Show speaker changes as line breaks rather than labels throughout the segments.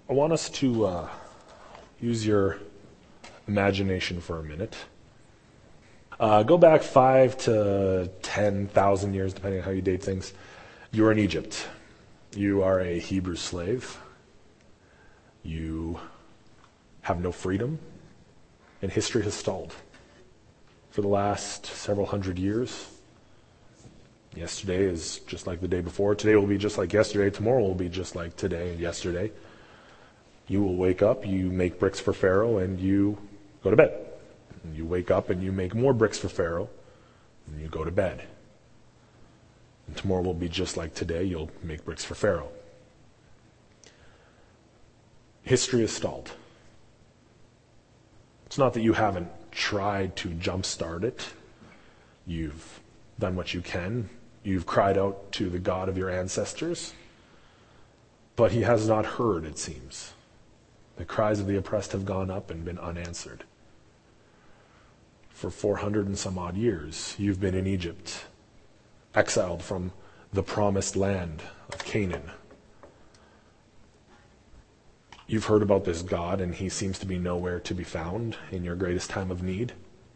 I want us to use your imagination for a minute. Go back 5 to 10,000 years, depending on how you date things. You're in Egypt. You are a Hebrew slave. You have no freedom, and history has stalled. For the last several hundred years, yesterday is just like the day before. Today will be just like yesterday. Tomorrow will be just like today and yesterday. You will wake up, you make bricks for Pharaoh, and you go to bed. And you wake up and you make more bricks for Pharaoh, and you go to bed. And tomorrow will be just like today. You'll make bricks for Pharaoh. History is stalled. It's not that you haven't tried to jumpstart it. You've done what you can. You've cried out to the God of your ancestors, but he has not heard, it seems. The cries of the oppressed have gone up and been unanswered. For 400 and some odd years, you've been in Egypt, exiled from the promised land of Canaan. You've heard about this God, and he seems to be nowhere to be found in your greatest time of need.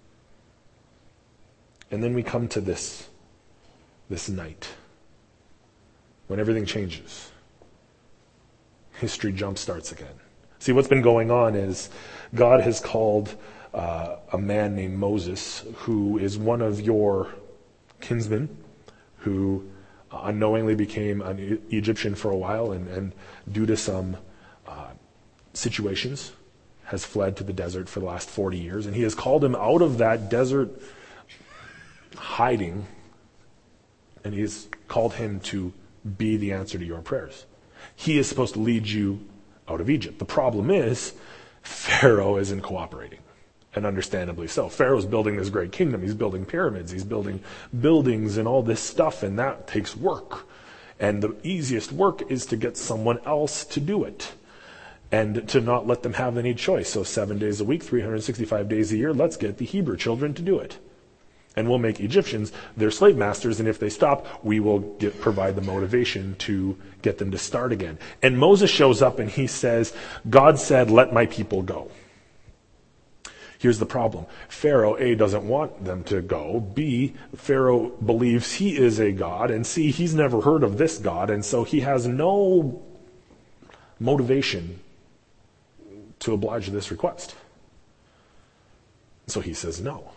And then we come to this night, when everything changes. History jumpstarts again. See, what's been going on is God has called a man named Moses, who is one of your kinsmen, who unknowingly became an Egyptian for a while, and due to some situations, has fled to the desert for the last 40 years. And he has called him out of that desert hiding, and he has called him to be the answer to your prayers. He is supposed to lead you out of Egypt. The problem is, Pharaoh isn't cooperating, and understandably so. Pharaoh's building this great kingdom. He's building pyramids. He's building buildings and all this stuff, and that takes work. And the easiest work is to get someone else to do it, and to not let them have any choice. So 7 days a week, 365 days a year, let's get the Hebrew children to do it. And we'll make Egyptians their slave masters, and if they stop, we will provide the motivation to get them to start again. And Moses shows up and he says, God said, let my people go. Here's the problem. Pharaoh, A, doesn't want them to go. B, Pharaoh believes he is a god. And C, he's never heard of this God, and so he has no motivation to oblige this request. So he says no.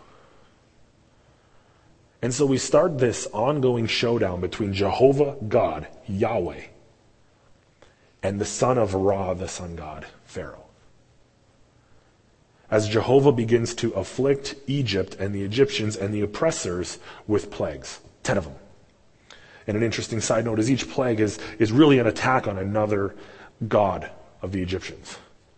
And so we start this ongoing showdown between Jehovah God, Yahweh, and the son of Ra, the sun god, Pharaoh. As Jehovah begins to afflict Egypt and the Egyptians and the oppressors with plagues, 10 of them. And an interesting side note is each plague is really an attack on another god of the Egyptians.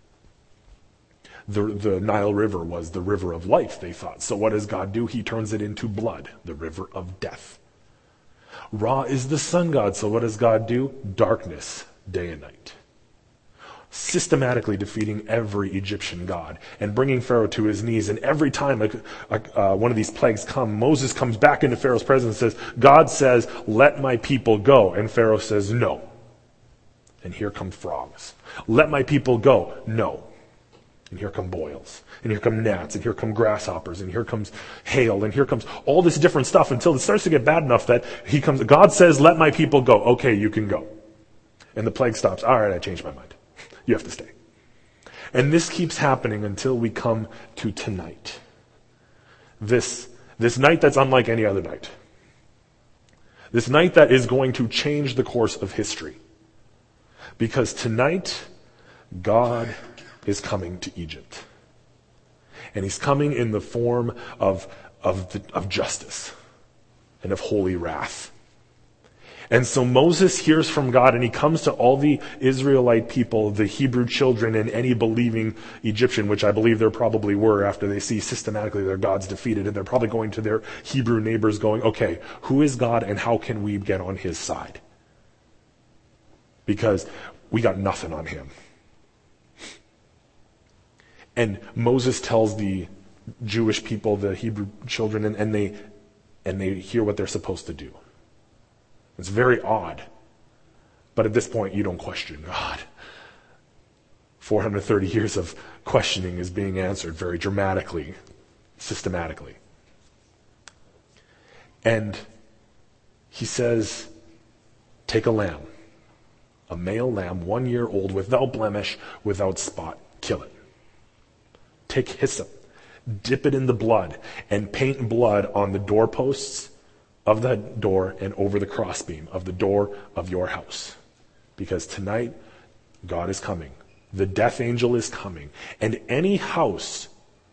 The Nile River was the river of life, they thought. So what does God do? He turns it into blood, the river of death. Ra is the sun god, so what does God do? Darkness, day and night. Systematically defeating every Egyptian god and bringing Pharaoh to his knees. And every time one of these plagues come, Moses comes back into Pharaoh's presence and says, God says, let my people go. And Pharaoh says, no. And here come frogs. Let my people go. No. And here come boils, and here come gnats, and here come grasshoppers, and here comes hail, and here comes all this different stuff until it starts to get bad enough that God says, let my people go. Okay, you can go. And the plague stops. All right, I changed my mind. You have to stay. And this keeps happening until we come to tonight. This night that's unlike any other night. This night that is going to change the course of history. Because tonight, God is coming to Egypt. And he's coming in the form of justice and of holy wrath. And so Moses hears from God, and he comes to all the Israelite people, the Hebrew children, and any believing Egyptian, which I believe there probably were after they see systematically their gods defeated, and they're probably going to their Hebrew neighbors going, okay, who is God and how can we get on his side? Because we got nothing on him. And Moses tells the Jewish people, the Hebrew children, and they hear what they're supposed to do. It's very odd. But at this point, you don't question God. 430 years of questioning is being answered very dramatically, systematically. And he says, take a lamb, a male lamb, 1 year old, without blemish, without spot, kill it. Take hyssop, dip it in the blood, and paint blood on the doorposts of the door and over the crossbeam of the door of your house. Because tonight, God is coming. The death angel is coming. And any house,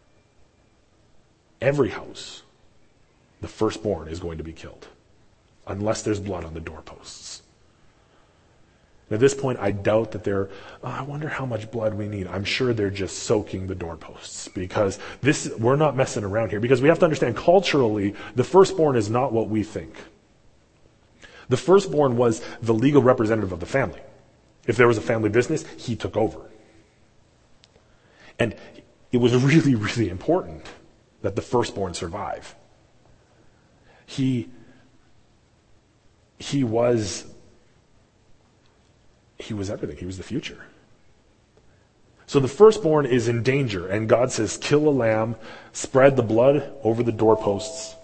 every house, the firstborn is going to be killed. Unless there's blood on the doorposts. And at this point, I doubt that I wonder how much blood we need. I'm sure they're just soaking the doorposts. Because we're not messing around here. Because we have to understand, culturally, the firstborn is not what we think. The firstborn was the legal representative of the family. If there was a family business, he took over. And it was really, really important that the firstborn survive. He was everything. He was the future. So the firstborn is in danger, and God says, kill a lamb, spread the blood over the doorposts.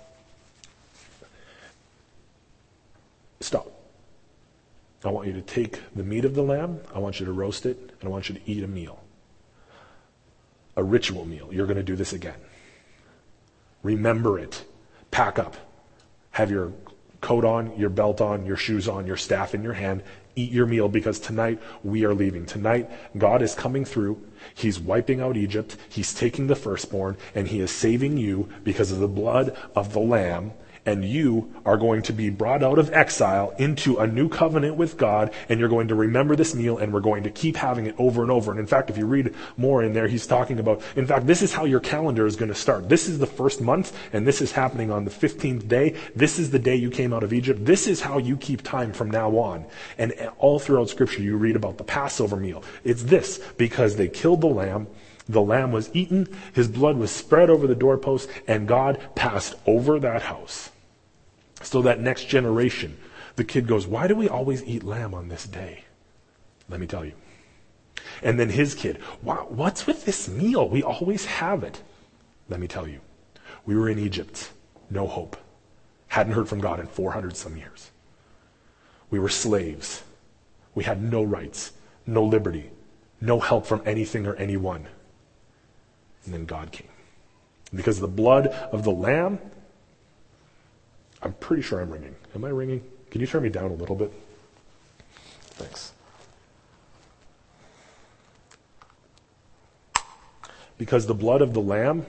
Stop. I want you to take the meat of the lamb, I want you to roast it, and I want you to eat a meal. A ritual meal. You're going to do this again. Remember it. Pack up. Have your coat on, your belt on, your shoes on, your staff in your hand. Eat your meal, because tonight we are leaving. Tonight, God is coming through. He's wiping out Egypt. He's taking the firstborn, and he is saving you because of the blood of the Lamb. And you are going to be brought out of exile into a new covenant with God, and you're going to remember this meal, and we're going to keep having it over and over. And in fact, if you read more in there, he's talking about, in fact, this is how your calendar is going to start. This is the first month, and this is happening on the 15th day. This is the day you came out of Egypt. This is how you keep time from now on. And all throughout Scripture, you read about the Passover meal. It's this, because they killed the lamb. The lamb was eaten, his blood was spread over the doorpost, and God passed over that house. So that next generation, the kid goes, why do we always eat lamb on this day? Let me tell you. And then his kid, what's with this meal? We always have it. Let me tell you. We were in Egypt, no hope. Hadn't heard from God in 400 some years. We were slaves. We had no rights, no liberty, no help from anything or anyone. And then God came. Because of the blood of the lamb, I'm pretty sure I'm ringing. Am I ringing? Can you turn me down a little bit? Thanks. Because the blood of the Lamb,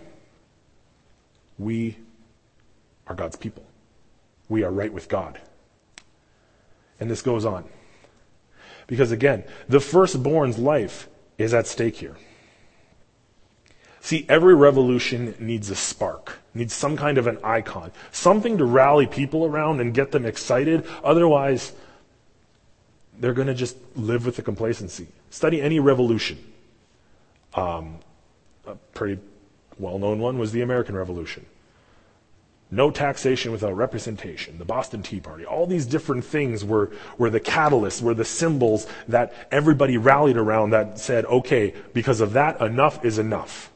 we are God's people. We are right with God. And this goes on. Because again, the firstborn's life is at stake here. See, every revolution needs a spark, needs some kind of an icon, something to rally people around and get them excited. Otherwise, they're going to just live with the complacency. Study any revolution. A pretty well-known one was the American Revolution. No taxation without representation, the Boston Tea Party. All these different things were the catalysts, were the symbols that everybody rallied around that said, okay, because of that, enough is enough.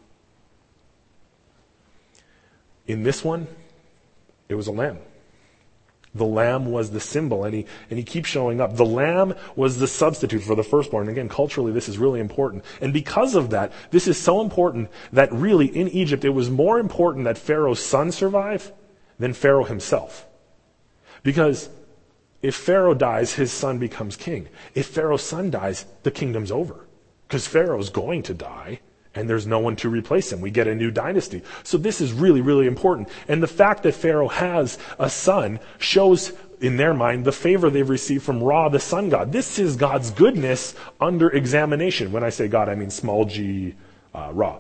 In this one, it was a lamb. The lamb was the symbol, and he keeps showing up. The lamb was the substitute for the firstborn. And again, culturally, this is really important. And because of that, this is so important that really, in Egypt, it was more important that Pharaoh's son survive than Pharaoh himself. Because if Pharaoh dies, his son becomes king. If Pharaoh's son dies, the kingdom's over. Because Pharaoh's going to die, and there's no one to replace him. We get a new dynasty. So this is really, really important. And the fact that Pharaoh has a son shows, in their mind, the favor they've received from Ra, the sun god. This is God's goodness under examination. When I say God, I mean small g, Ra.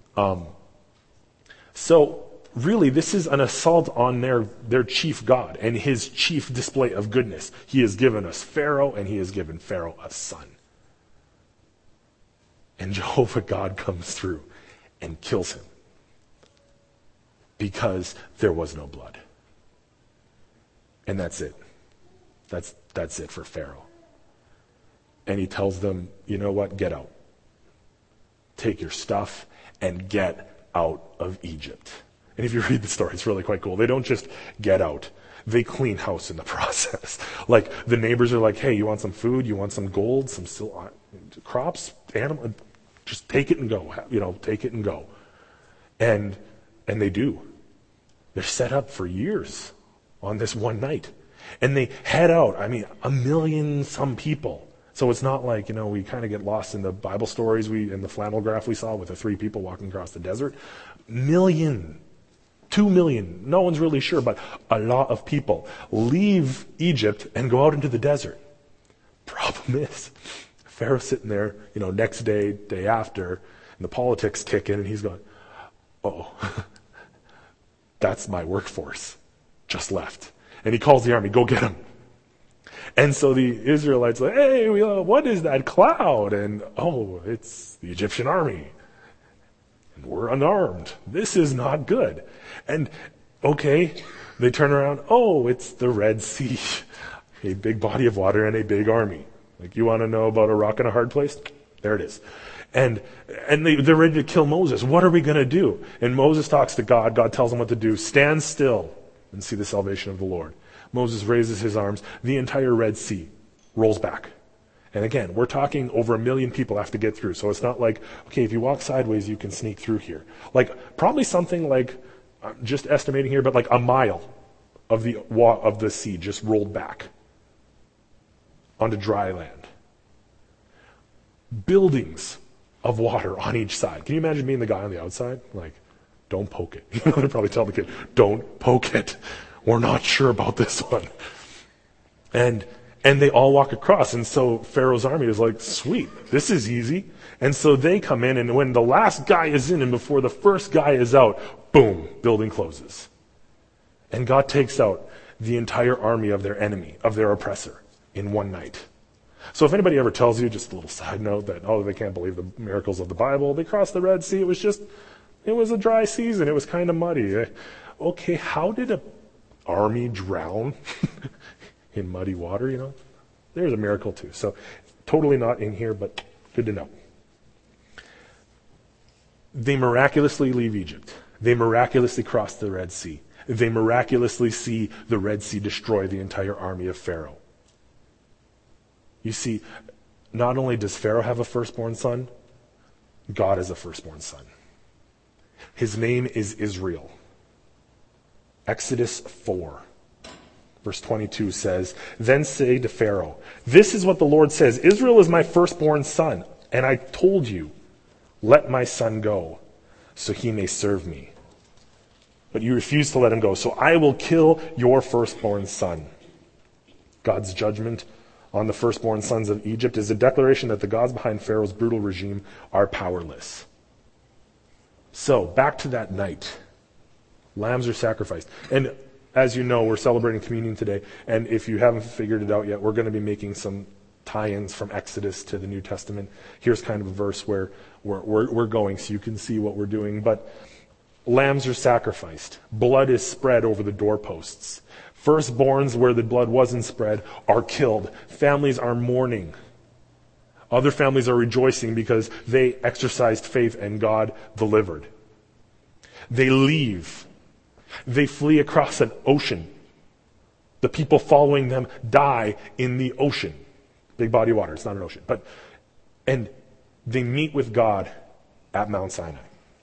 So really, this is an assault on their chief god and his chief display of goodness. He has given us Pharaoh, and he has given Pharaoh a son. And Jehovah God comes through and kills him because there was no blood. And that's it. That's it for Pharaoh. And he tells them, you know what, get out. take your stuff, and get out of Egypt. And if you read the story, it's really quite cool. They don't just get out. They clean house in the process. Like, the neighbors are like, hey, you want some food? You want some gold? Some crops? Animal? Just take it and go. Take it and go. And they do. They're set up for years on this one night. And they head out. 1 million some people. So it's not like, we kind of get lost in the Bible stories in the flannel graph we saw with the 3 people walking across the desert. 1 million, 2 million, no one's really sure, but a lot of people leave Egypt and go out into the desert. Problem is, Pharaoh's sitting there, next day, day after, and the politics kick in, and he's going, oh, that's my workforce. Just left. And he calls the army, go get them. And so the Israelites are like, hey, what is that cloud? And, it's the Egyptian army. And we're unarmed. This is not good. And, okay, they turn around, it's the Red Sea. A big body of water and a big army. Like, you want to know about a rock and a hard place? There it is. And they're ready to kill Moses. What are we going to do? And Moses talks to God. God tells him what to do. Stand still and see the salvation of the Lord. Moses raises his arms. The entire Red Sea rolls back. And again, we're talking over 1 million people have to get through. So it's not like, okay, if you walk sideways, you can sneak through here. Like, probably something like, I'm just estimating here, but like a mile of the sea just rolled back onto dry land. Buildings of water on each side. Can you imagine being the guy on the outside? Like, don't poke it. They'd probably tell the kid, don't poke it. We're not sure about this one. And they all walk across. And so Pharaoh's army is like, sweet, this is easy. And so they come in, and when the last guy is in and before the first guy is out, boom, building closes. And God takes out the entire army of their enemy, of their oppressor, in one night. So if anybody ever tells you, just a little side note, that, they can't believe the miracles of the Bible, they crossed the Red Sea, it was a dry season, it was kind of muddy. Okay, how did an army drown in muddy water, There's a miracle too. So totally not in here, but good to know. They miraculously leave Egypt. They miraculously cross the Red Sea. They miraculously see the Red Sea destroy the entire army of Pharaoh. You see, not only does Pharaoh have a firstborn son, God has a firstborn son. His name is Israel. Exodus 4, verse 22 says, then say to Pharaoh, this is what the Lord says, Israel is my firstborn son, and I told you, let my son go, so he may serve me. But you refuse to let him go, so I will kill your firstborn son. God's judgment on the firstborn sons of Egypt is a declaration that the gods behind Pharaoh's brutal regime are powerless. So, back to that night. Lambs are sacrificed. And as you know, we're celebrating communion today. And if you haven't figured it out yet, we're going to be making some tie-ins from Exodus to the New Testament. Here's kind of a verse where we're going so you can see what we're doing. But lambs are sacrificed. Blood is spread over the doorposts. Firstborns where the blood wasn't spread are killed. Families are mourning. Other families are rejoicing because they exercised faith and God delivered. They leave. They flee across an ocean. The people following them die in the ocean. Big body of water, it's not an ocean. And they meet with God at Mount Sinai.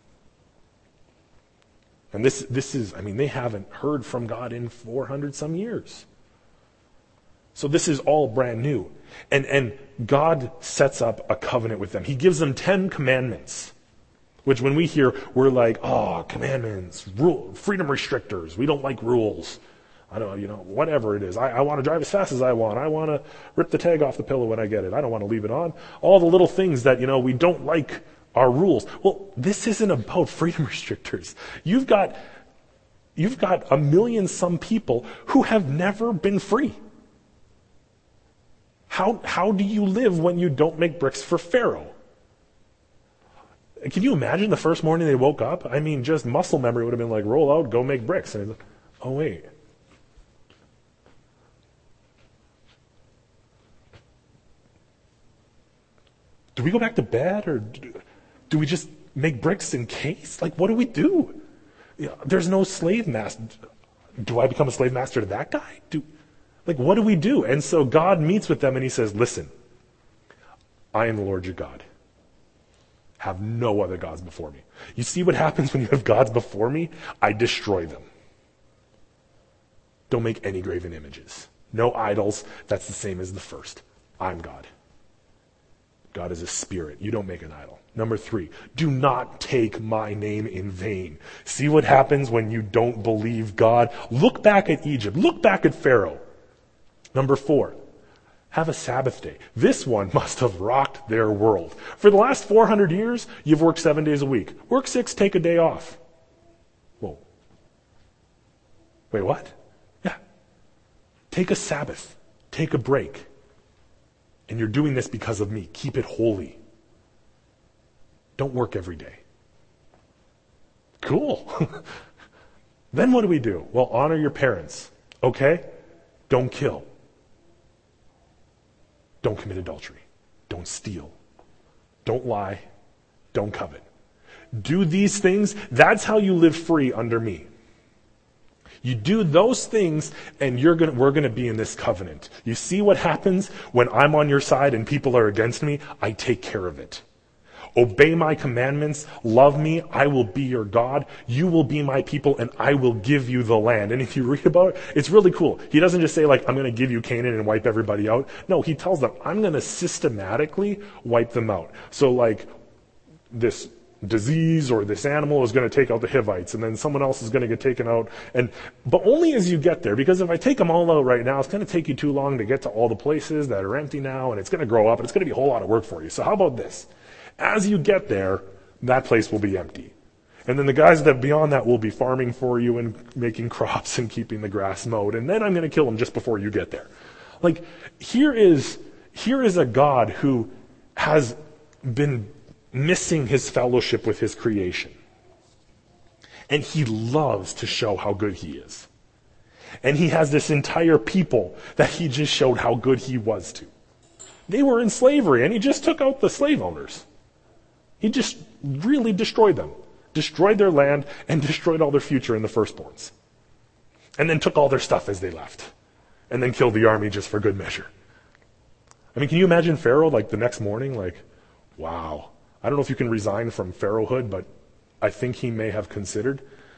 And this is, they haven't heard from God in 400 some years. So this is all brand new. And God sets up a covenant with them. He gives them 10 commandments. Which when we hear, we're like, commandments, freedom restrictors. We don't like rules. I don't, whatever it is. I want to drive as fast as I want. I want to rip the tag off the pillow when I get it. I don't want to leave it on. All the little things that, we don't like are rules. Well, this isn't about freedom restrictors. You've got 1 million some people who have never been free. How do you live when you don't make bricks for Pharaoh? Can you imagine the first morning they woke up? Just muscle memory would have been like, roll out, go make bricks. And he's like, oh, wait. Do we go back to bed? Or Do we just make bricks in case? Like, what do we do? There's no slave master. Do I become a slave master to that guy? What do we do? And so God meets with them and he says, listen, I am the Lord your God. Have no other gods before me. You see what happens when you have gods before me? I destroy them. Don't make any graven images. No idols. That's the same as the first. I'm God. God is a spirit. You don't make an idol. Number 3, do not take my name in vain. See what happens when you don't believe God? Look back at Egypt. Look back at Pharaoh. Number 4, have a Sabbath day. This one must have rocked their world. For the last 400 years, you've worked 7 days a week. Work 6, take a day off. Whoa. Wait, what? Yeah. Take a Sabbath. Take a break. And you're doing this because of me. Keep it holy. Don't work every day. Cool. Then what do we do? Well, honor your parents. Okay? Don't kill. Don't commit adultery. Don't steal. Don't lie. Don't covet. Do these things. That's how you live free under me. You do those things and we're going to be in this covenant. You see what happens when I'm on your side and people are against me? I take care of it. Obey my commandments. Love me. I will be your God. You will be my people and I will give you the land. And if you read about it, it's really cool. He doesn't just say I'm going to give you Canaan and wipe everybody out. No, he tells them, I'm going to systematically wipe them out. So this disease or this animal is going to take out the Hivites and then someone else is going to get taken out. But only as you get there, because if I take them all out right now, it's going to take you too long to get to all the places that are empty now, and it's going to grow up and it's going to be a whole lot of work for you. So how about this? As you get there, that place will be empty. And then the guys that beyond that will be farming for you and making crops and keeping the grass mowed. And then I'm going to kill them just before you get there. Here is a God who has been missing his fellowship with his creation. And he loves to show how good he is. And he has this entire people that he just showed how good he was to. They were in slavery and he just took out the slave owners. He just really destroyed them. Destroyed their land and destroyed all their future in the firstborns. And then took all their stuff as they left. And then killed the army just for good measure. I mean, can you imagine Pharaoh the next morning? Wow. I don't know if you can resign from pharaohhood, but I think he may have considered.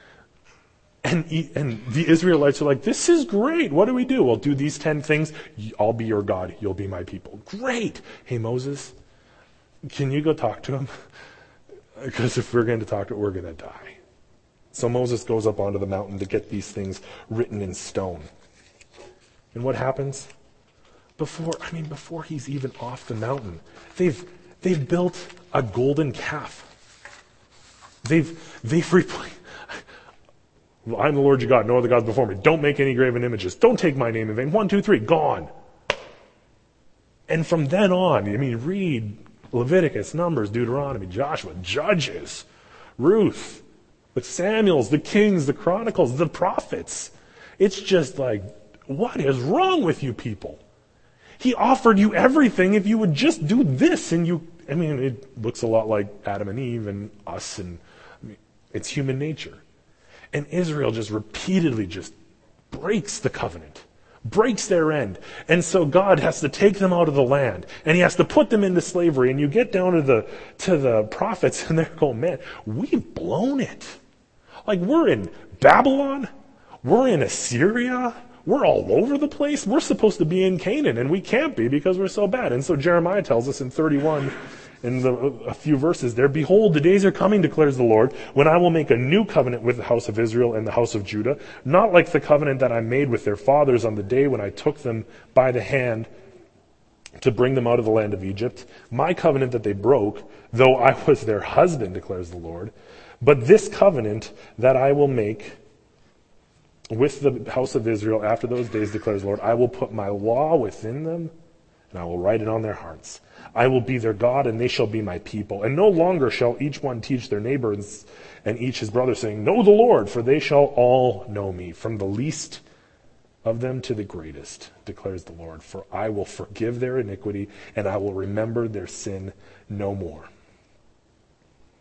And the Israelites are this is great. What do we do? Well, do these 10 things. I'll be your God. You'll be my people. Great. Hey, Moses, can you go talk to him? Because if we're going to talk to him, we're going to die. So Moses goes up onto the mountain to get these things written in stone. And what happens? Before he's even off the mountain, they've built a golden calf. They've replaced. I'm the Lord your God, no other gods before me. Don't make any graven images. Don't take my name in vain. 1, 2, 3, gone. And from then on, read Leviticus, Numbers, Deuteronomy, Joshua, Judges, Ruth, the Samuels, the Kings, the Chronicles, the prophets. It's just what is wrong with you people? He offered you everything if you would just do this. And it looks a lot like Adam and Eve and us, and it's human nature. And Israel just repeatedly just breaks the covenant, breaks their end. And so God has to take them out of the land and he has to put them into slavery. And you get down to the prophets and they're going, man, we've blown it. We're in Babylon. We're in Assyria. We're all over the place. We're supposed to be in Canaan and we can't be because we're so bad. And so Jeremiah tells us in 31, in a few verses there, behold, the days are coming, declares the Lord, when I will make a new covenant with the house of Israel and the house of Judah, not like the covenant that I made with their fathers on the day when I took them by the hand to bring them out of the land of Egypt, my covenant that they broke, though I was their husband, declares the Lord. But this covenant that I will make with the house of Israel after those days, declares the Lord, I will put my law within them and I will write it on their hearts. I will be their God, and they shall be my people. And no longer shall each one teach their neighbor and each his brother, saying, know the Lord, for they shall all know me, from the least of them to the greatest, declares the Lord. For I will forgive their iniquity, and I will remember their sin no more.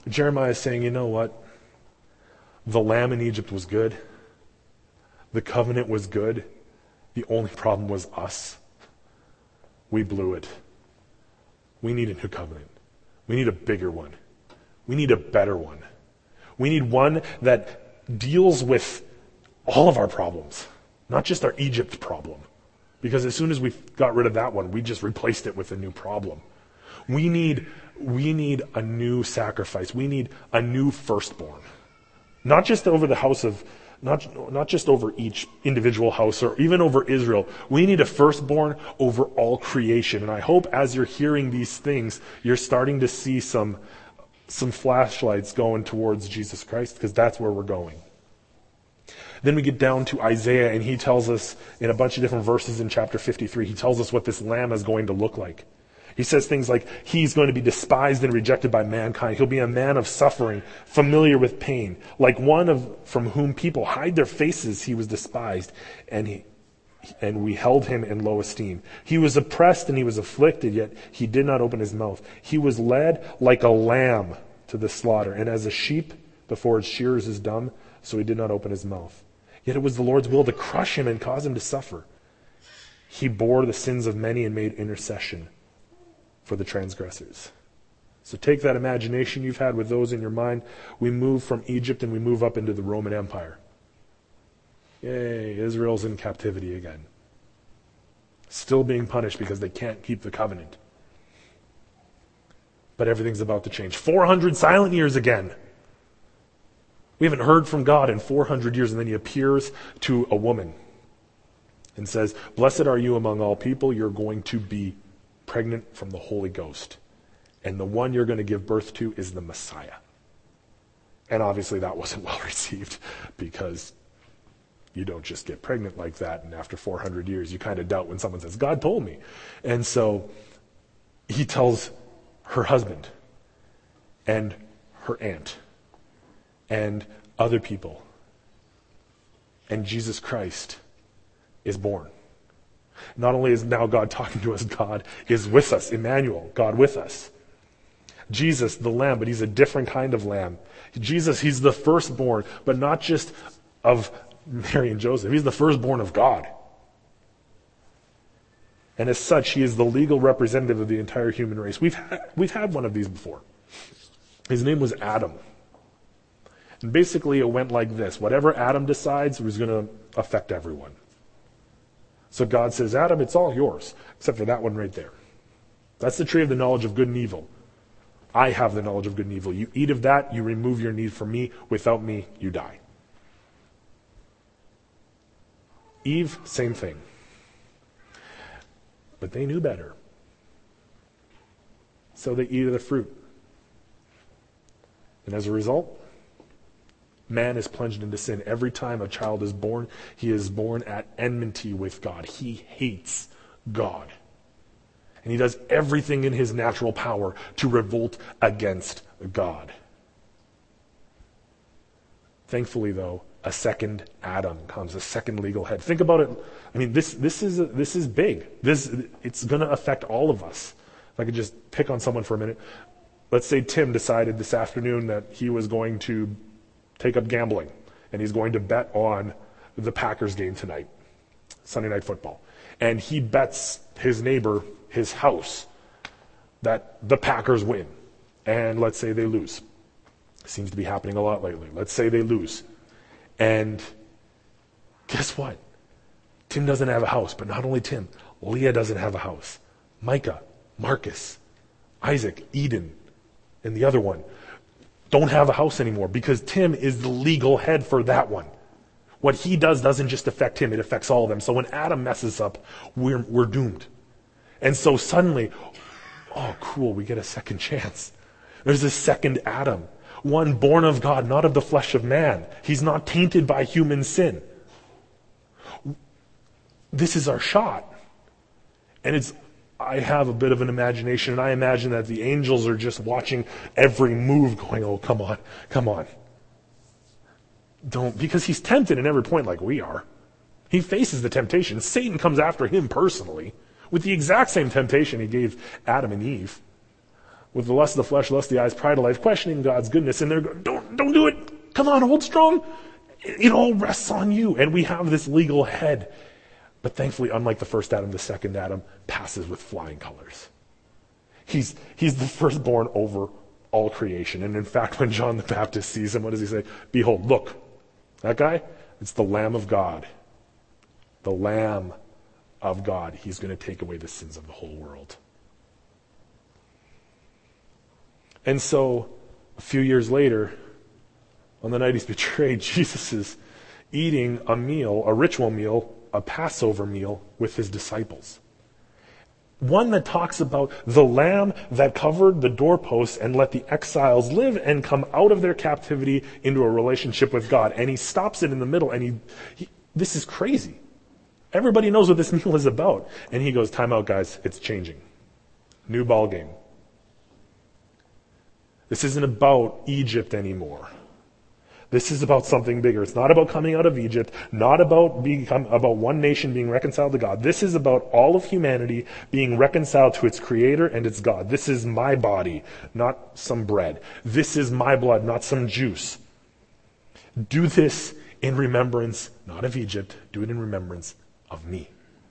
Jeremiah is saying, you know what? The lamb in Egypt was good. The covenant was good. The only problem was us. We blew it. We need a new covenant. We need a bigger one. We need a better one. We need one that deals with all of our problems, not just our Egypt problem. Because as soon as we got rid of that one, we just replaced it with a new problem. We need a new sacrifice. We need a new firstborn. Not just over the house of, not just over each individual house or even over Israel. We need a firstborn over all creation. And I hope as you're hearing these things, you're starting to see some flashlights going towards Jesus Christ, because that's where we're going. Then we get down to Isaiah, and he tells us in a bunch of different verses in chapter 53, he tells us what this lamb is going to look like. He says things like, he's going to be despised and rejected by mankind. He'll be a man of suffering, familiar with pain. Like one from whom people hide their faces, he was despised, and we held him in low esteem. He was oppressed and he was afflicted, yet he did not open his mouth. He was led like a lamb to the slaughter, and as a sheep before its shearers is dumb, so he did not open his mouth. Yet it was the Lord's will to crush him and cause him to suffer. He bore the sins of many and made intercession for the transgressors. So take that imagination you've had with those in your mind. We move from Egypt and we move up into the Roman Empire. Yay, Israel's in captivity again. Still being punished because they can't keep the covenant. But everything's about to change. 400 silent years again. We haven't heard from God in 400 years, and then he appears to a woman and says, "Blessed are you among all people. You're going to be pregnant from the Holy Ghost. And the one you're going to give birth to is the Messiah." And obviously that wasn't well received, because you don't just get pregnant like that, and after 400 years you kind of doubt when someone says, "God told me." And so he tells her husband and her aunt and other people, and Jesus Christ is born. Not only is now God talking to us, God is with us. Emmanuel, God with us. Jesus, the Lamb, but he's a different kind of Lamb. Jesus, he's the firstborn, but not just of Mary and Joseph. He's the firstborn of God. And as such, he is the legal representative of the entire human race. We've had one of these before. His name was Adam. And basically it went like this. Whatever Adam decides was going to affect everyone. So God says, "Adam, it's all yours, except for that one right there. That's the tree of the knowledge of good and evil. I have the knowledge of good and evil. You eat of that, you remove your need for me. Without me, you die." Eve, same thing. But they knew better. So they eat of the fruit. And as a result, man is plunged into sin. Every time a child is born, he is born at enmity with God. He hates God. And he does everything in his natural power to revolt against God. Thankfully, though, a second Adam comes, a second legal head. Think about it. I mean, this is big. It's going to affect all of us. If I could just pick on someone for a minute. Let's say Tim decided this afternoon that he was going to take up gambling, and he's going to bet on the Packers game tonight, Sunday Night Football. And he bets his neighbor his house that the Packers win. And let's say they lose. Seems to be happening a lot lately. Let's say they lose. And guess what? Tim doesn't have a house, but not only Tim, Leah doesn't have a house. Micah, Marcus, Isaac, Eden, and the other one don't have a house anymore, because Tim is the legal head for that one. What he does doesn't just affect him, it affects all of them. So when Adam messes up, we're doomed. And so suddenly, oh cool, we get a second chance. There's a second Adam, one born of God, not of the flesh of man. He's not tainted by human sin. This is our shot. And I have a bit of an imagination, and I imagine that the angels are just watching every move going, "Oh, come on. Don't," because he's tempted in every point like we are. He faces the temptation. Satan comes after him personally with the exact same temptation he gave Adam and Eve. with the lust of the flesh, lust of the eyes, pride of life, questioning God's goodness, and they're going, don't do it. Come on, hold strong. It all rests on you. And we have this legal head. But thankfully, unlike the first Adam, the second Adam passes with flying colors. He's the firstborn over all creation. And in fact, when John the Baptist sees him, what does he say? Behold, look, that guy, it's the Lamb of God. The Lamb of God. He's going to take away the sins of the whole world. And so, a few years later, on the night he's betrayed, Jesus is eating a meal, a ritual meal, a Passover meal with his disciples. One that talks about the lamb that covered the doorposts and let the exiles live and come out of their captivity into a relationship with God. And he stops it in the middle, and this is crazy. Everybody knows what this meal is about. And he goes, time out, guys, it's changing. New ball game. This isn't about Egypt anymore. This is about something bigger. It's not about coming out of Egypt, not about one nation being reconciled to God. This is about all of humanity being reconciled to its creator and its God. This is my body, not some bread. This is my blood, not some juice. Do this in remembrance, not of Egypt, do it in remembrance of me.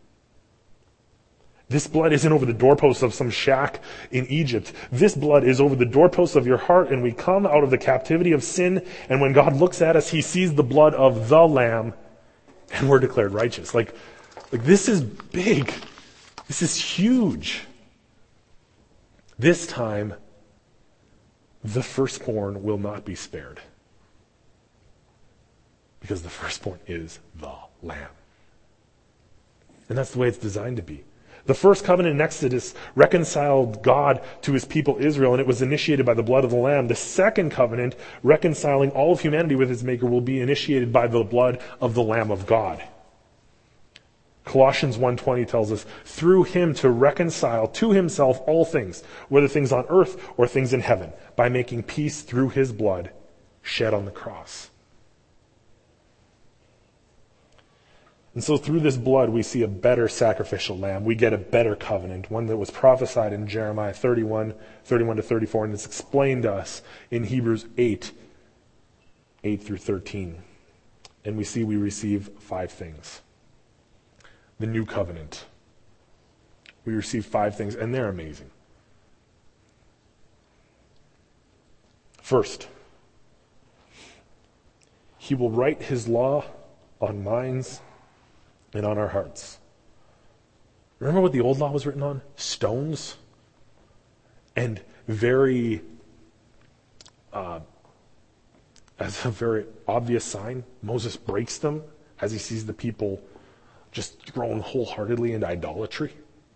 This blood isn't over the doorposts of some shack in Egypt. This blood is over the doorposts of your heart, and we come out of the captivity of sin, and when God looks at us, he sees the blood of the Lamb, and we're declared righteous. Like this is big. This is huge. This time, the firstborn will not be spared, because the firstborn is the Lamb. And that's the way it's designed to be. The first covenant in Exodus reconciled God to his people Israel, and it was initiated by the blood of the Lamb. The second covenant, reconciling all of humanity with its maker, will be initiated by the blood of the Lamb of God. Colossians 1:20 tells us, through him to reconcile to himself all things, whether things on earth or things in heaven, by making peace through his blood shed on the cross. And so through this blood, we see a better sacrificial lamb. We get a better covenant, one that was prophesied in Jeremiah 31 to 34, and it's explained to us in Hebrews 8 through 13. And we receive 5 things. The new covenant. We receive 5 things, and they're amazing. First, he will write his law on minds and on our hearts. Remember what the old law was written on? Stones. And very, as a very obvious sign, Moses breaks them as he sees the people just thrown wholeheartedly into idolatry.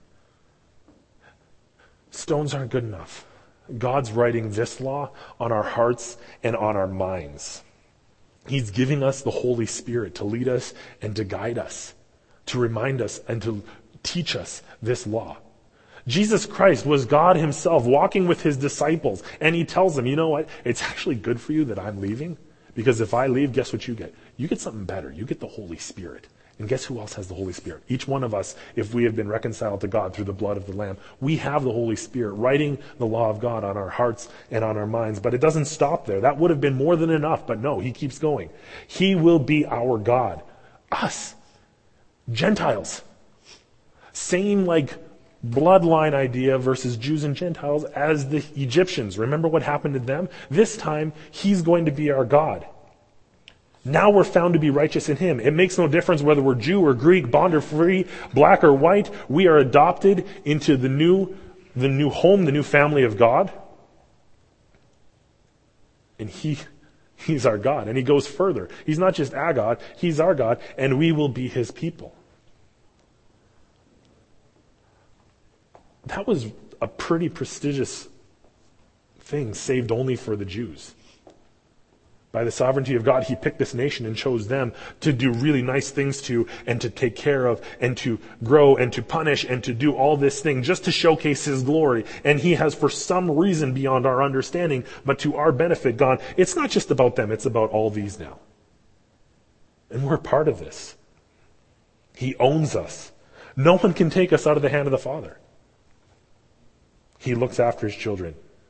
Stones aren't good enough. God's writing this law on our hearts and on our minds. He's giving us the Holy Spirit to lead us and to guide us, to remind us and to teach us this law. Jesus Christ was God himself walking with his disciples, and he tells them, you know what? It's actually good for you that I'm leaving, because if I leave, guess what you get? You get something better. You get the Holy Spirit. And guess who else has the Holy Spirit? Each one of us, if we have been reconciled to God through the blood of the Lamb, we have the Holy Spirit writing the law of God on our hearts and on our minds. But it doesn't stop there. That would have been more than enough, but no, he keeps going. He will be our God. Us. Gentiles. Same bloodline idea versus Jews and Gentiles as the Egyptians. Remember what happened to them? This time, he's going to be our God. Now we're found to be righteous in him. It makes no difference whether we're Jew or Greek, bond or free, black or white. We are adopted into the new home, the new family of God. And he's our God. And he goes further. He's not just our God, he's our God, and we will be his people. That was a pretty prestigious thing, saved only for the Jews. By the sovereignty of God, he picked this nation and chose them to do really nice things to, and to take care of, and to grow, and to punish, and to do all this thing just to showcase his glory. And he has, for some reason beyond our understanding, but to our benefit, gone, it's not just about them, it's about all these now. And we're part of this. He owns us. No one can take us out of the hand of the Father. He looks after his children.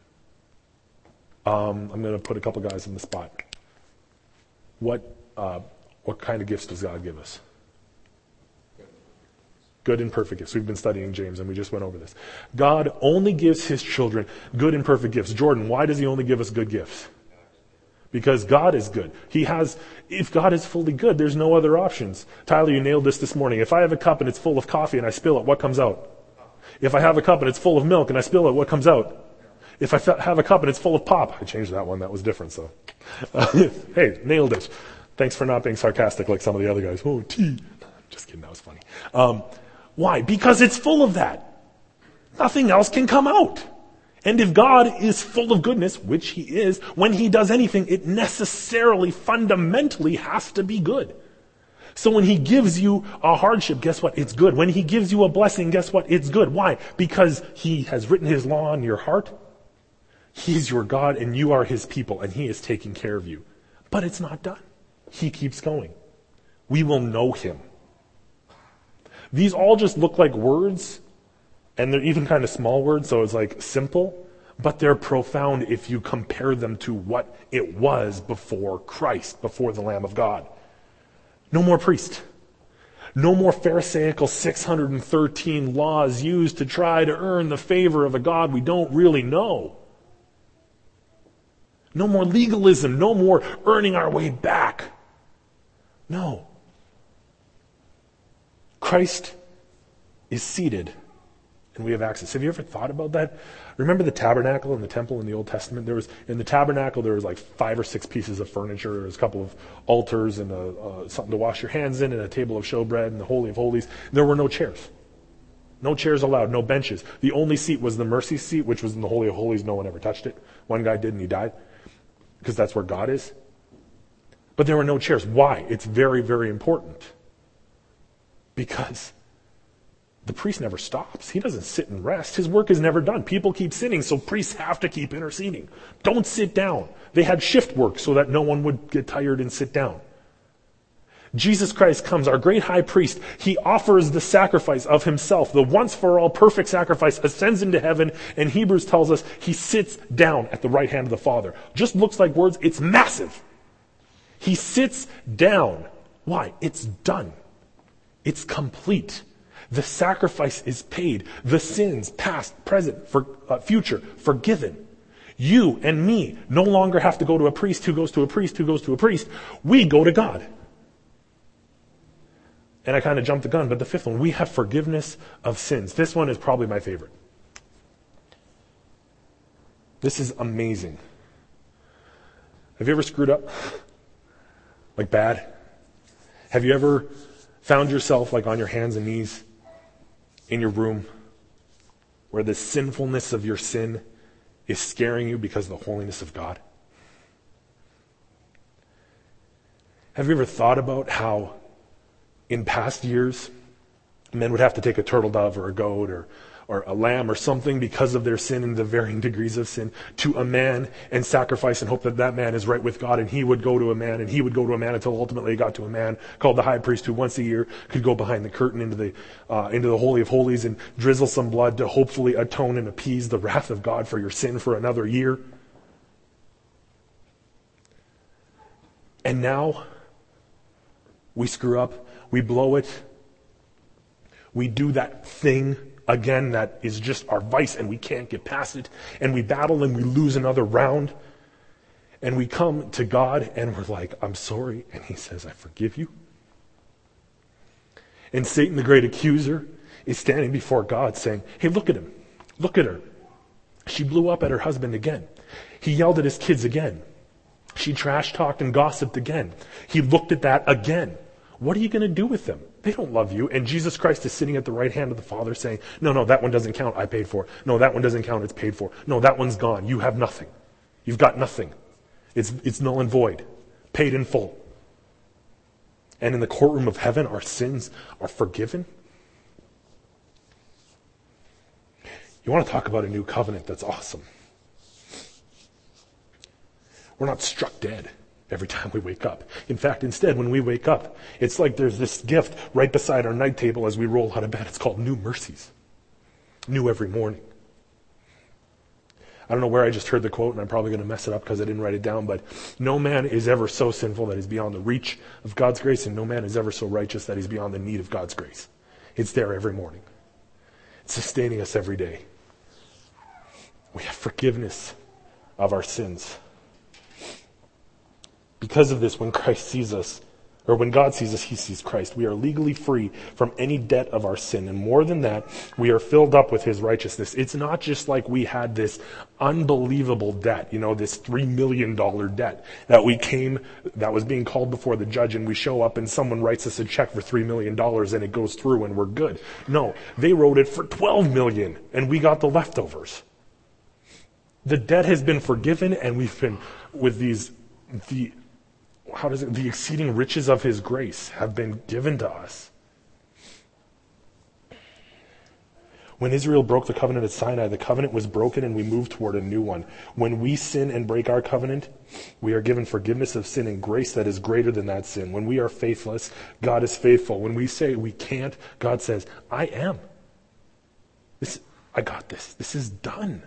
I'm going to put a couple guys on the spot. What kind of gifts does God give us? Good and perfect gifts. We've been studying James and we just went over this. God only gives his children good and perfect gifts. Jordan, why does he only give us good gifts? Because God is good. If God is fully good, there's no other options. Tyler, you nailed this morning. If I have a cup and it's full of coffee and I spill it, what comes out? If I have a cup and it's full of milk and I spill it, what comes out? If I have a cup and it's full of pop, I changed that one. That was different. So, hey, nailed it. Thanks for not being sarcastic like some of the other guys. Oh, tea. Just kidding. That was funny. Why? Because it's full of that. Nothing else can come out. And if God is full of goodness, which he is, when he does anything, it necessarily, fundamentally has to be good. So when he gives you a hardship, guess what? It's good. When he gives you a blessing, guess what? It's good. Why? Because he has written his law on your heart. He's your God and you are his people and he is taking care of you. But it's not done. He keeps going. We will know him. These all just look like words, and they're even kind of small words, so it's like simple, but they're profound if you compare them to what it was before Christ, before the Lamb of God. No more priest. No more Pharisaical 613 laws used to try to earn the favor of a God we don't really know. No more legalism. No more earning our way back. No. Christ is seated and we have access. Have you ever thought about that? Remember the tabernacle and the temple in the Old Testament? In the tabernacle there was like 5 or 6 pieces of furniture. There was a couple of altars and something to wash your hands in and a table of showbread and the Holy of Holies. There were no chairs. No chairs allowed, no benches. The only seat was the mercy seat, which was in the Holy of Holies. No one ever touched it. One guy did and he died because that's where God is. But there were no chairs. Why? It's very, very important. Because the priest never stops. He doesn't sit and rest. His work is never done. People keep sinning, so priests have to keep interceding. Don't sit down. They had shift work so that no one would get tired and sit down. Jesus Christ comes, our great high priest. He offers the sacrifice of himself, the once for all perfect sacrifice, ascends into heaven, and Hebrews tells us he sits down at the right hand of the Father. Just looks like words. It's massive. He sits down. Why? It's done. It's complete. The sacrifice is paid. The sins, past, present, future, forgiven. You and me no longer have to go to a priest who goes to a priest who goes to a priest. We go to God. And I kind of jumped the gun, but the 5th one, we have forgiveness of sins. This one is probably my favorite. This is amazing. Have you ever screwed up? Like bad? Have you ever found yourself like on your hands and knees in your room where the sinfulness of your sin is scaring you because of the holiness of God? Have you ever thought about how in past years men would have to take a turtle dove or a goat or a lamb or something because of their sin and the varying degrees of sin to a man and sacrifice and hope that that man is right with God, and he would go to a man and he would go to a man until ultimately it got to a man called the high priest who once a year could go behind the curtain into the Holy of Holies and drizzle some blood to hopefully atone and appease the wrath of God for your sin for another year. And now we screw up, we blow it, we do that thing again that is just our vice and we can't get past it, and we battle and we lose another round, and we come to God and we're like, I'm sorry, and he says, I forgive you. And Satan, the great accuser, is standing before God saying, hey, look at him, look at her. She blew up at her husband again. He yelled at his kids again. She trash talked and gossiped again. He looked at that again. What are you going to do with them? They don't love you. And Jesus Christ is sitting at the right hand of the Father saying, no, that one doesn't count. I paid for. No, that one doesn't count. It's paid for. No, that one's gone. You have nothing. You've got nothing. It's null and void. Paid in full. And in the courtroom of heaven, our sins are forgiven. You want to talk about a new covenant that's awesome. We're not struck dead every time we wake up. In fact, instead, when we wake up, it's like there's this gift right beside our night table as we roll out of bed. It's called new mercies. New every morning. I don't know where I just heard the quote, and I'm probably going to mess it up because I didn't write it down, but no man is ever so sinful that he's beyond the reach of God's grace, and no man is ever so righteous that he's beyond the need of God's grace. It's there every morning. It's sustaining us every day. We have forgiveness of our sins. Because of this, when Christ sees us, or when God sees us, he sees Christ. We are legally free from any debt of our sin. And more than that, we are filled up with his righteousness. It's not just like we had this unbelievable debt, this $3 million debt that was being called before the judge, and we show up and someone writes us a check for $3 million and it goes through and we're good. No, they wrote it for $12 million and we got the leftovers. The debt has been forgiven, and we've been with the exceeding riches of his grace have been given to us. When Israel broke the covenant at Sinai, the covenant was broken and we moved toward a new one. When we sin and break our covenant, we are given forgiveness of sin and grace that is greater than that sin. When we are faithless, God is faithful. When we say we can't, God says, I am. I got this. This is done.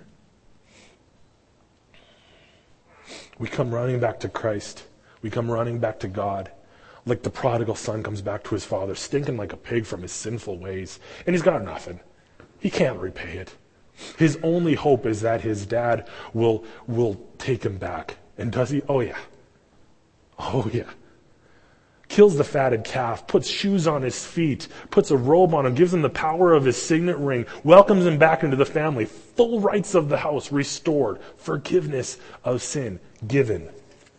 We come running back to Christ. We come running back to God, like the prodigal son comes back to his father, stinking like a pig from his sinful ways. And he's got nothing. He can't repay it. His only hope is that his dad will take him back. And does he? Oh yeah. Oh yeah. Kills the fatted calf, puts shoes on his feet, puts a robe on him, gives him the power of his signet ring, welcomes him back into the family, full rights of the house restored, forgiveness of sin given.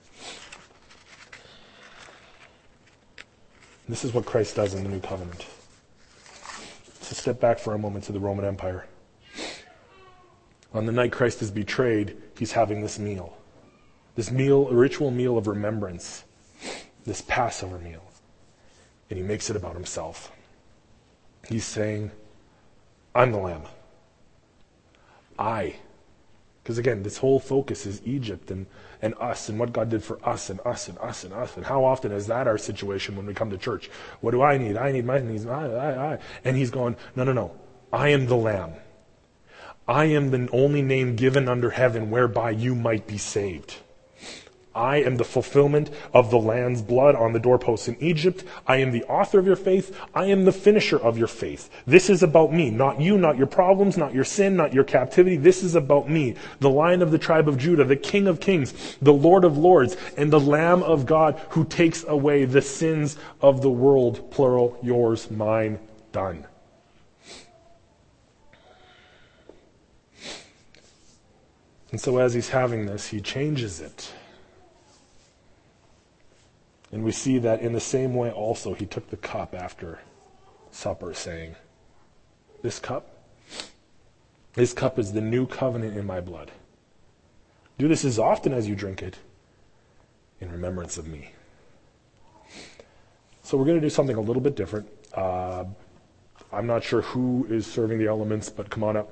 This is what Christ does in the new covenant. So step back for a moment to the Roman Empire. On the night Christ is betrayed, he's having this meal. This meal, a ritual meal of remembrance. This Passover meal. And he makes it about himself. He's saying, I'm the lamb. Because again, this whole focus is Egypt and us and what God did for us and us and us and us. And how often is that our situation when we come to church? What do I need? I need my needs. I. And he's going, no. I am the lamb. I am the only name given under heaven whereby you might be saved. I am the fulfillment of the Lamb's blood on the doorposts in Egypt. I am the author of your faith. I am the finisher of your faith. This is about me, not you, not your problems, not your sin, not your captivity. This is about me, the Lion of the tribe of Judah, the King of kings, the Lord of lords, and the Lamb of God who takes away the sins of the world, plural, yours, mine, done. And so as he's having this, he changes it. And we see that in the same way also he took the cup after supper, saying, This cup is the new covenant in my blood. Do this as often as you drink it in remembrance of me. So we're going to do something a little bit different. I'm not sure who is serving the elements, but come on up.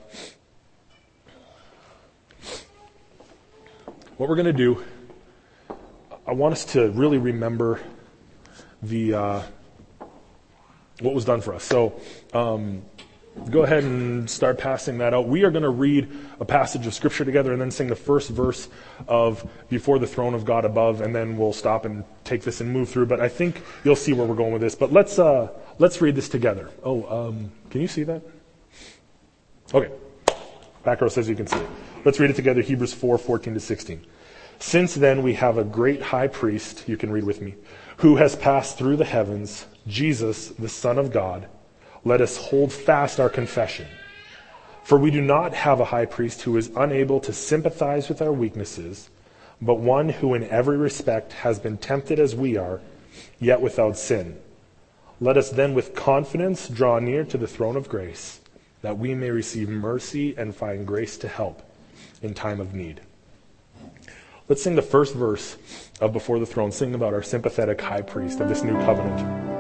What we're going to do, I want us to really remember what was done for us. So go ahead and start passing that out. We are going to read a passage of Scripture together and then sing the first verse of Before the Throne of God Above, and then we'll stop and take this and move through. But I think you'll see where we're going with this. But let's read this together. Can you see that? Okay. Back row says you can see it. Let's read it together, Hebrews 4:14-16. Since then we have a great high priest, you can read with me, who has passed through the heavens, Jesus, the Son of God. Let us hold fast our confession. For we do not have a high priest who is unable to sympathize with our weaknesses, but one who in every respect has been tempted as we are, yet without sin. Let us then with confidence draw near to the throne of grace, that we may receive mercy and find grace to help in time of need. Let's sing the first verse of Before the Throne, sing about our sympathetic high priest of this new covenant.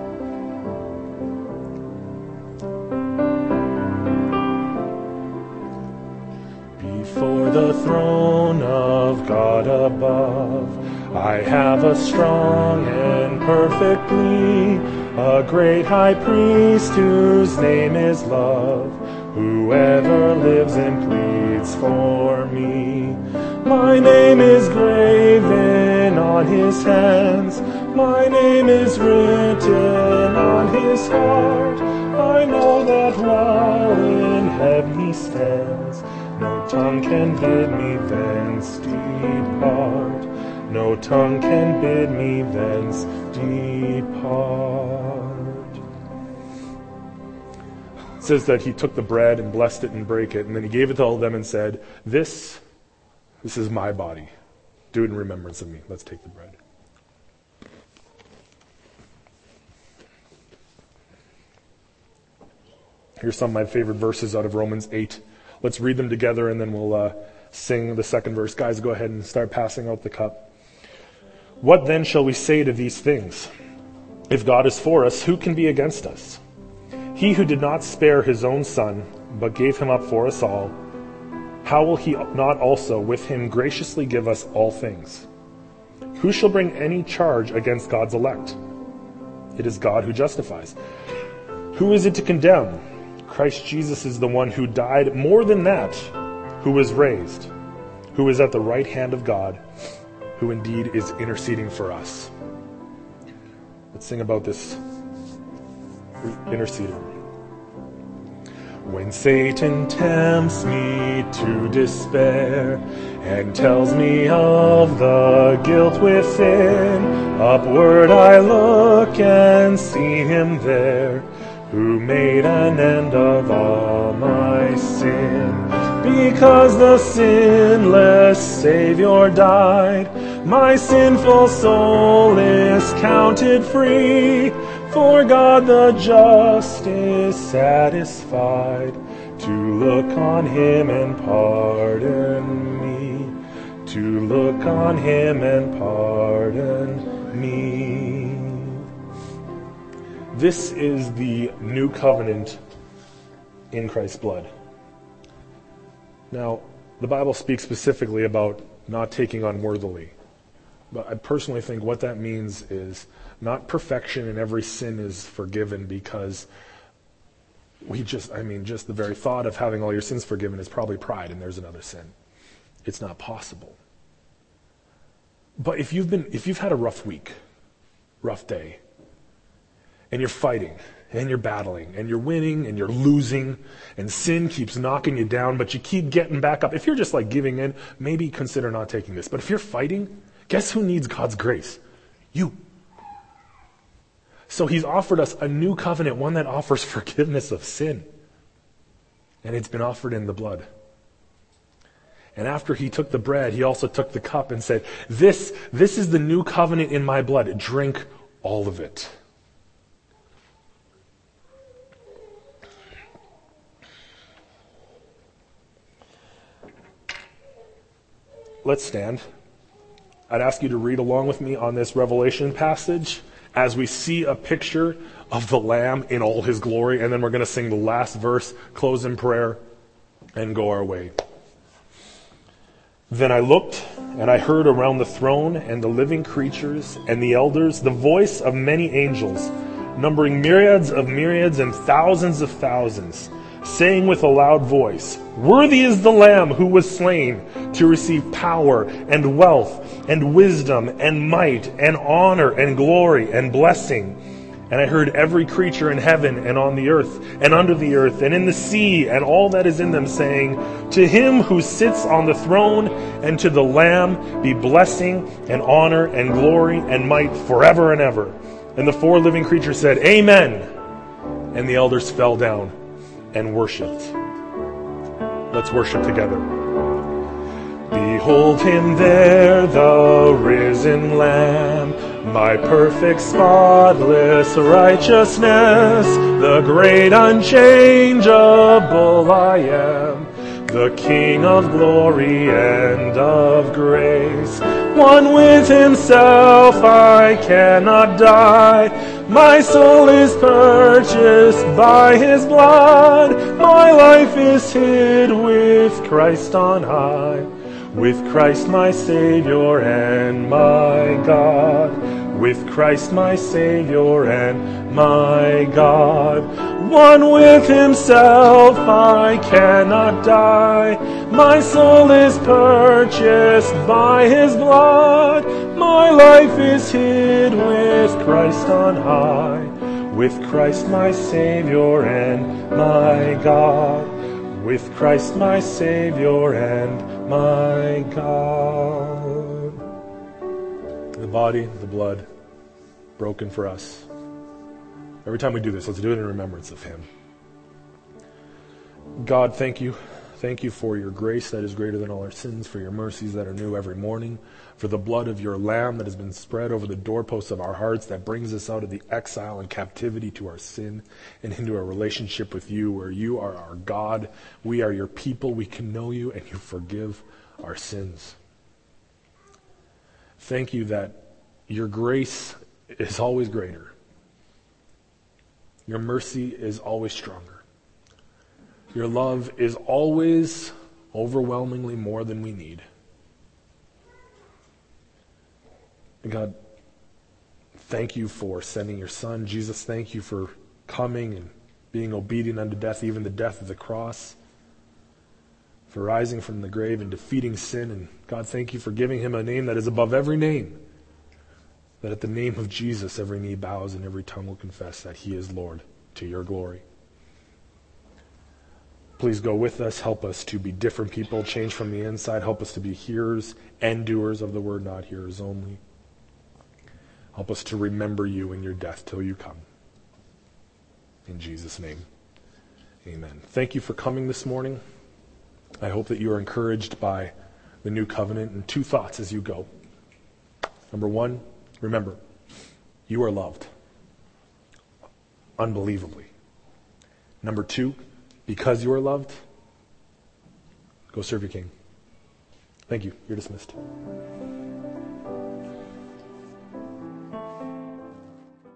Before the throne of God above, I have a strong and perfect plea, a great high priest whose name is love, whoever lives and pleads once for me. My name is graven on his hands, my name is written on his heart. I know that while in heaven he stands, no tongue can bid me thence depart. No tongue can bid me thence depart. It says that he took the bread and blessed it and brake it, and then he gave it to all of them and said, This is my body. Do it in remembrance of me. Let's take the bread. Here's some of my favorite verses out of Romans 8. Let's read them together and then we'll sing the second verse. Guys, go ahead and start passing out the cup. What then shall we say to these things? If God is for us, who can be against us? He who did not spare his own son, but gave him up for us all, how will he not also with him graciously give us all things? Who shall bring any charge against God's elect? It is God who justifies. Who is it to condemn? Christ Jesus is the one who died, more than that, who was raised, who is at the right hand of God, who indeed is interceding for us. Let's sing about this interceding. When Satan tempts me to despair and tells me of the guilt within, upward I look and see him there, who made an end of all my sin. Because the sinless Savior died, my sinful soul is counted free. For God the just is satisfied to look on him and pardon me. To look on him and pardon me. This is the new covenant in Christ's blood. Now, the Bible speaks specifically about not taking unworthily. But I personally think what that means is not perfection and every sin is forgiven, because just the very thought of having all your sins forgiven is probably pride, and there's another sin. It's not possible. But if you've had a rough week, rough day, and you're fighting, and you're battling, and you're winning, and you're losing, and sin keeps knocking you down, but you keep getting back up. If you're just like giving in, maybe consider not taking this. But if you're fighting, guess who needs God's grace? You. So he's offered us a new covenant, one that offers forgiveness of sin. And it's been offered in the blood. And after he took the bread, he also took the cup and said, This is the new covenant in my blood. Drink all of it. Let's stand. I'd ask you to read along with me on this Revelation passage as we see a picture of the Lamb in all his glory, and then we're going to sing the last verse, close in prayer, and go our way. Then I looked, and I heard around the throne and the living creatures and the elders the voice of many angels, numbering myriads of myriads and thousands of thousands, saying with a loud voice, Worthy is the Lamb who was slain to receive power and wealth and wisdom and might and honor and glory and blessing. And I heard every creature in heaven and on the earth and under the earth and in the sea and all that is in them saying, To him who sits on the throne and to the Lamb be blessing and honor and glory and might forever and ever. And the four living creatures said, Amen. And the elders fell down and worshipped. Let's worship together. Behold him there, the risen Lamb, my perfect, spotless righteousness, the great unchangeable I am, the King of glory and of grace. One with himself, I cannot die. My soul is purchased by his blood. My life is hid with Christ on high, with Christ my Savior and my God. with Christ my Savior and my God. One with himself, I cannot die. My soul is purchased by his blood. My life is hid with Christ on high, with Christ my Savior and my God, with Christ my Savior and my God. The body, the blood, broken for us. Every time we do this, let's do it in remembrance of him. God, thank you. Thank you for your grace that is greater than all our sins, for your mercies that are new every morning, for the blood of your Lamb that has been spread over the doorposts of our hearts that brings us out of the exile and captivity to our sin and into a relationship with you where you are our God. We are your people. We can know you and you forgive our sins. Thank you that your grace is always greater. Your mercy is always stronger. Your love is always overwhelmingly more than we need. God, thank you for sending your Son. Jesus, thank you for coming and being obedient unto death, even the death of the cross, for rising from the grave and defeating sin. And God, thank you for giving him a name that is above every name, that at the name of Jesus every knee bows and every tongue will confess that he is Lord, to your glory. Please go with us. Help us to be different people, change from the inside. Help us to be hearers and doers of the word, not hearers only. Help us to remember you in your death till you come. In Jesus' name, amen. Thank you for coming this morning. I hope that you are encouraged by the new covenant. And 2 thoughts as you go. Number 1, remember, you are loved. Unbelievably. Number 2, because you are loved, go serve your King. Thank you. You're dismissed.